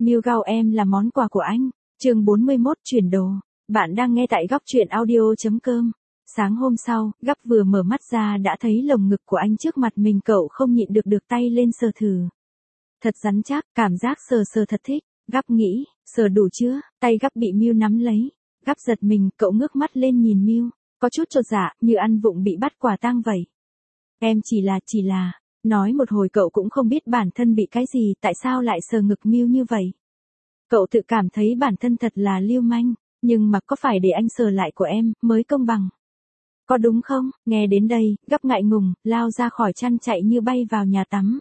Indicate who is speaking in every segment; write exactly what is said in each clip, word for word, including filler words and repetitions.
Speaker 1: Miu Gao em là món quà của anh. Chương bốn mươi mốt chuyển đồ. Bạn đang nghe tại góc truyện audio chấm com. Sáng hôm sau, Gắp vừa mở mắt ra đã thấy lồng ngực của anh trước mặt mình, cậu không nhịn được được tay lên sờ thử. Thật rắn chắc, cảm giác sờ sờ thật thích. Gắp nghĩ, sờ đủ chưa? Tay Gắp bị Miu nắm lấy. Gắp giật mình, cậu ngước mắt lên nhìn Miu, có chút chột dạ, như ăn vụng bị bắt quả tang vậy. Em chỉ là, chỉ là, nói một hồi cậu cũng không biết bản thân bị cái gì, tại sao lại sờ ngực Miu như vậy. Cậu tự cảm thấy bản thân thật là lưu manh, nhưng mà có phải để anh sờ lại của em, mới công bằng. Có đúng không? Nghe đến đây, Gắp ngại ngùng, lao ra khỏi chăn chạy như bay vào nhà tắm.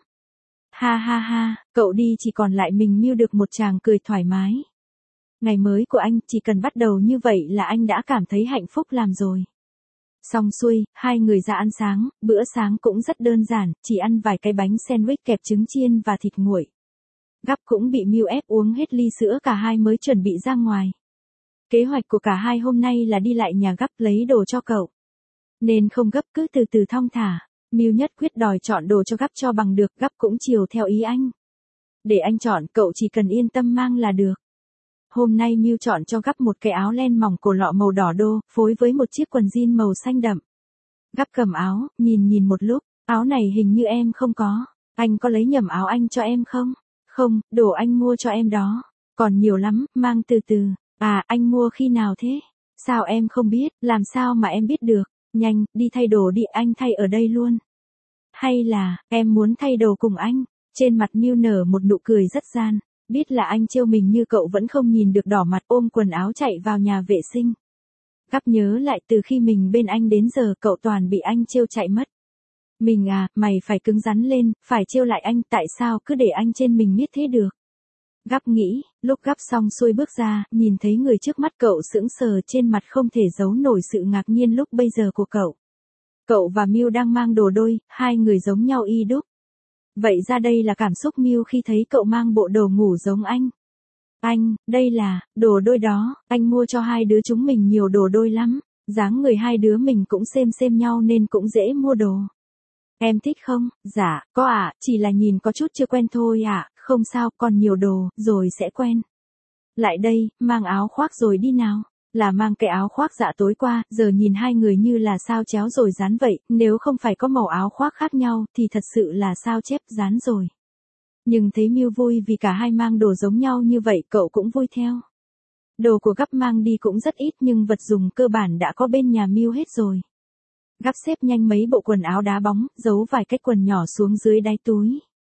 Speaker 1: Ha ha ha, cậu đi chỉ còn lại mình Miu được một tràng cười thoải mái. Ngày mới của anh, chỉ cần bắt đầu như vậy là anh đã cảm thấy hạnh phúc làm rồi. Xong xuôi, hai người ra ăn sáng, bữa sáng cũng rất đơn giản, chỉ ăn vài cái bánh sandwich kẹp trứng chiên và thịt nguội. Gắp cũng bị Miu ép uống hết ly sữa, cả hai mới chuẩn bị ra ngoài. Kế hoạch của cả hai hôm nay là đi lại nhà Gắp lấy đồ cho cậu. Nên không gấp, cứ từ từ thong thả. Miu nhất quyết đòi chọn đồ cho Gắp cho bằng được, Gắp cũng chiều theo ý anh. Để anh chọn, cậu chỉ cần yên tâm mang là được. Hôm nay Miu chọn cho Gắp một cái áo len mỏng cổ lọ màu đỏ đô, phối với một chiếc quần jean màu xanh đậm. Gắp cầm áo, nhìn nhìn một lúc, áo này hình như em không có. Anh có lấy nhầm áo anh cho em không? Không, đồ anh mua cho em đó. Còn nhiều lắm, mang từ từ. À, anh mua khi nào thế? Sao em không biết, làm sao mà em biết được? Nhanh, đi thay đồ đi, anh thay ở đây luôn. Hay là, em muốn thay đồ cùng anh? Trên mặt Miu nở một nụ cười rất gian. Biết là anh trêu mình như cậu vẫn không nhìn được, đỏ mặt ôm quần áo chạy vào nhà vệ sinh. Gắp nhớ lại từ khi mình bên anh đến giờ cậu toàn bị anh trêu chạy mất. Mình à, mày phải cứng rắn lên, phải trêu lại anh, tại sao cứ để anh trên mình miết thế được. Gắp nghĩ, lúc Gắp xong xuôi bước ra, nhìn thấy người trước mắt cậu sững sờ, trên mặt không thể giấu nổi sự ngạc nhiên lúc bây giờ của cậu. Cậu và Miu đang mang đồ đôi, hai người giống nhau y đúc. Vậy ra đây là cảm xúc Miu khi thấy cậu mang bộ đồ ngủ giống anh. Anh, đây là, đồ đôi đó, anh mua cho hai đứa chúng mình nhiều đồ đôi lắm, dáng người hai đứa mình cũng xem xem nhau nên cũng dễ mua đồ. Em thích không? Dạ, có ạ, à, chỉ là nhìn có chút chưa quen thôi ạ, à, không sao, còn nhiều đồ, rồi sẽ quen. Lại đây, mang áo khoác rồi đi nào. Là mang cái áo khoác dạ tối qua, giờ nhìn hai người như là sao chéo rồi dán vậy, nếu không phải có màu áo khoác khác nhau thì thật sự là sao chép dán rồi. Nhưng thấy Miu vui vì cả hai mang đồ giống nhau như vậy, cậu cũng vui theo. Đồ của Gắp mang đi cũng rất ít nhưng vật dùng cơ bản đã có bên nhà Miu hết rồi. Gắp xếp nhanh mấy bộ quần áo đá bóng, giấu vài cái quần nhỏ xuống dưới đáy túi.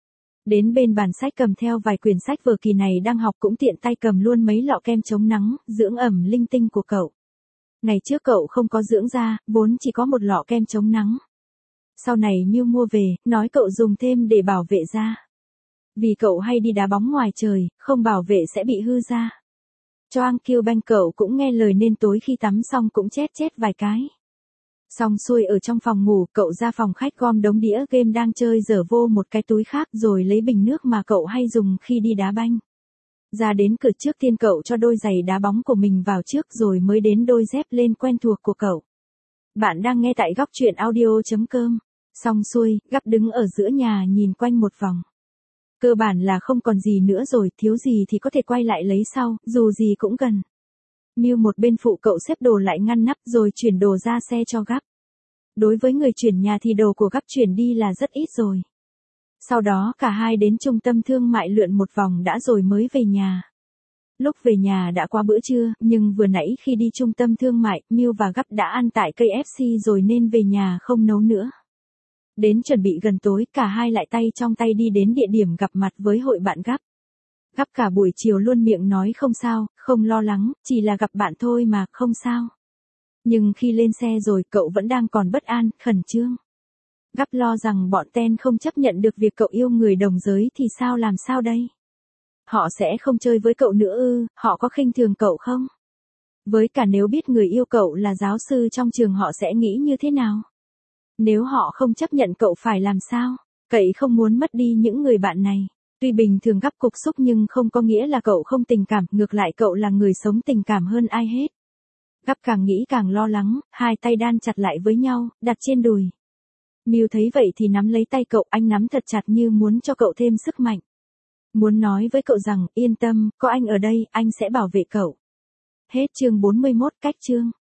Speaker 1: Đến bên bàn sách cầm theo vài quyển sách vừa kỳ này đang học, cũng tiện tay cầm luôn mấy lọ kem chống nắng, dưỡng ẩm linh tinh của cậu. Ngày trước cậu không có dưỡng da, vốn chỉ có một lọ kem chống nắng. Sau này Miu mua về, nói cậu dùng thêm để bảo vệ da. Vì cậu hay đi đá bóng ngoài trời, không bảo vệ sẽ bị hư da. Choang Kiêu Banh cậu cũng nghe lời nên tối khi tắm xong cũng chết chết vài cái. Xong xuôi ở trong phòng ngủ, cậu ra phòng khách gom đống đĩa game đang chơi dở vô một cái túi khác, rồi lấy bình nước mà cậu hay dùng khi đi đá banh. Ra đến cửa trước tiên cậu cho đôi giày đá bóng của mình vào trước rồi mới đến đôi dép lên quen thuộc của cậu. Bạn đang nghe tại góc truyện audio chấm com. Xong xuôi, Gắp đứng ở giữa nhà nhìn quanh một vòng. Cơ bản là không còn gì nữa rồi, thiếu gì thì có thể quay lại lấy sau, dù gì cũng gần. Miu một bên phụ cậu xếp đồ lại ngăn nắp rồi chuyển đồ ra xe cho Gắp. Đối với người chuyển nhà thì đồ của Gắp chuyển đi là rất ít rồi. Sau đó cả hai đến trung tâm thương mại lượn một vòng đã rồi mới về nhà. Lúc về nhà đã qua bữa trưa, nhưng vừa nãy khi đi trung tâm thương mại, Miu và Gắp đã ăn tại ca ép xê rồi nên về nhà không nấu nữa. Đến chuẩn bị gần tối, cả hai lại tay trong tay đi đến địa điểm gặp mặt với hội bạn Gắp. Gắp cả buổi chiều luôn miệng nói không sao, không lo lắng, chỉ là gặp bạn thôi mà, không sao. Nhưng khi lên xe rồi cậu vẫn đang còn bất an, khẩn trương. Gắp lo rằng bọn ten không chấp nhận được việc cậu yêu người đồng giới thì sao làm sao đây? Họ sẽ không chơi với cậu nữa ư, họ có khinh thường cậu không? Với cả nếu biết người yêu cậu là giáo sư trong trường họ sẽ nghĩ như thế nào? Nếu họ không chấp nhận cậu phải làm sao? Cậy không muốn mất đi những người bạn này. Tuy bình thường Gắp cục xúc nhưng không có nghĩa là cậu không tình cảm, ngược lại cậu là người sống tình cảm hơn ai hết. Gắp càng nghĩ càng lo lắng, hai tay đan chặt lại với nhau, đặt trên đùi. Miu thấy vậy thì nắm lấy tay cậu, anh nắm thật chặt như muốn cho cậu thêm sức mạnh. Muốn nói với cậu rằng, yên tâm, có anh ở đây, anh sẽ bảo vệ cậu. Hết chương bốn mươi mốt, cách chương.